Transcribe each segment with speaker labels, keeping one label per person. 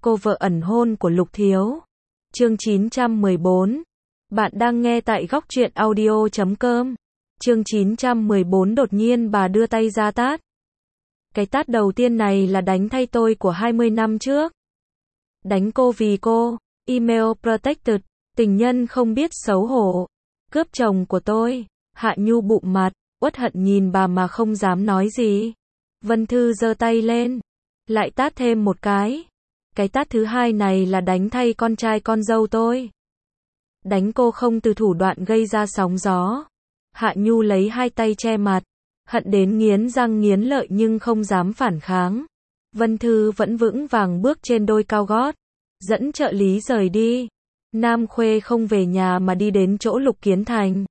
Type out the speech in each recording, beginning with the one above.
Speaker 1: Cô vợ ẩn hôn của Lục Thiếu. Chương 914. Bạn đang nghe tại góc truyện audio.com. Chương 914 đột nhiên bà đưa tay ra tát. Cái tát đầu tiên này là đánh thay tôi của 20 năm trước. Đánh cô vì cô, email protected, tình nhân không biết xấu hổ, cướp chồng của tôi. Hạ Nhu bụng mặt, uất hận nhìn bà mà không dám nói gì. Vân Thư giơ tay lên, lại tát thêm một cái. Cái tát thứ hai này là đánh thay con trai con dâu tôi. Đánh cô không từ thủ đoạn gây ra sóng gió. Hạ Nhu lấy hai tay che mặt, hận đến nghiến răng nghiến lợi nhưng không dám phản kháng. Vân Thư vẫn vững vàng bước trên đôi cao gót, dẫn trợ lý rời đi. Nam Khuê không về nhà mà đi đến chỗ Lục Kiến Thành.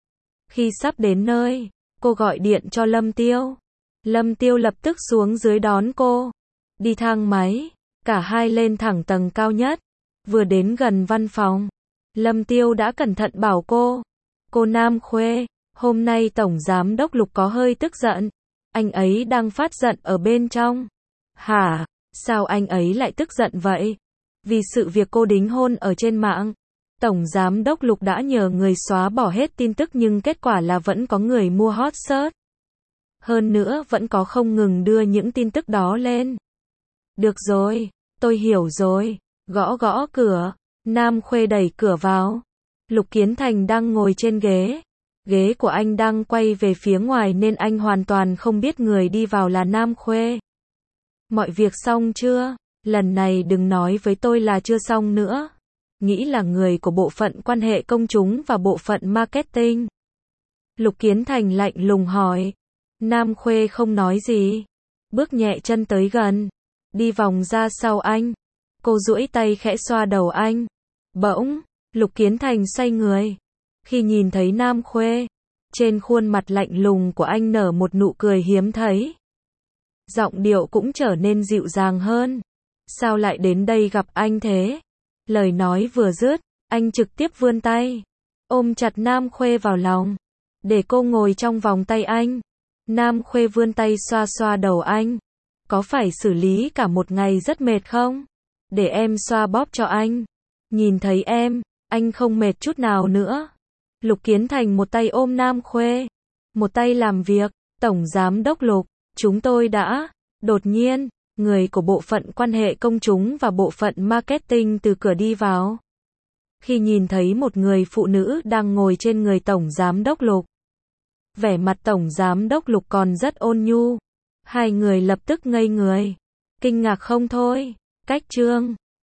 Speaker 1: Khi sắp đến nơi, cô gọi điện cho Lâm Tiêu. Lâm Tiêu lập tức xuống dưới đón cô. Đi thang máy, cả hai lên thẳng tầng cao nhất. Vừa đến gần văn phòng, Lâm Tiêu đã cẩn thận bảo cô. Cô Nam Khuê, hôm nay Tổng Giám Đốc Lục có hơi tức giận. Anh ấy đang phát giận ở bên trong. Hả? Sao anh ấy lại tức giận vậy? Vì sự việc cô đính hôn ở trên mạng. Tổng Giám Đốc Lục đã nhờ người xóa bỏ hết tin tức nhưng kết quả là vẫn có người mua hot search. Hơn nữa vẫn có không ngừng đưa những tin tức đó lên. Được rồi, tôi hiểu rồi. Gõ gõ cửa, Nam Khuê đẩy cửa vào. Lục Kiến Thành đang ngồi trên ghế. Ghế của anh đang quay về phía ngoài nên anh hoàn toàn không biết người đi vào là Nam Khuê. Mọi việc xong chưa? Lần này đừng nói với tôi là chưa xong nữa. Nghĩ là người của bộ phận quan hệ công chúng và bộ phận marketing. Lục Kiến Thành lạnh lùng hỏi. Nam Khuê không nói gì. Bước nhẹ chân tới gần. Đi vòng ra sau anh. Cô duỗi tay khẽ xoa đầu anh. Bỗng, Lục Kiến Thành xoay người. Khi nhìn thấy Nam Khuê, trên khuôn mặt lạnh lùng của anh nở một nụ cười hiếm thấy. Giọng điệu cũng trở nên dịu dàng hơn. Sao lại đến đây gặp anh thế? Lời nói vừa dứt, anh trực tiếp vươn tay, ôm chặt Nam Khuê vào lòng, để cô ngồi trong vòng tay anh. Nam Khuê vươn tay xoa xoa đầu anh. Có phải xử lý cả một ngày rất mệt không? Để em xoa bóp cho anh. Nhìn thấy em, anh không mệt chút nào nữa. Lục Kiến Thành một tay ôm Nam Khuê, một tay làm việc. Tổng Giám Đốc Lục, chúng tôi đã... Đột nhiên, người của bộ phận quan hệ công chúng và bộ phận marketing từ cửa đi vào. Khi nhìn thấy một người phụ nữ đang ngồi trên người Tổng Giám Đốc Lục, vẻ mặt Tổng Giám Đốc Lục còn rất ôn nhu. Hai người lập tức ngây người, kinh ngạc không thôi. Cách chương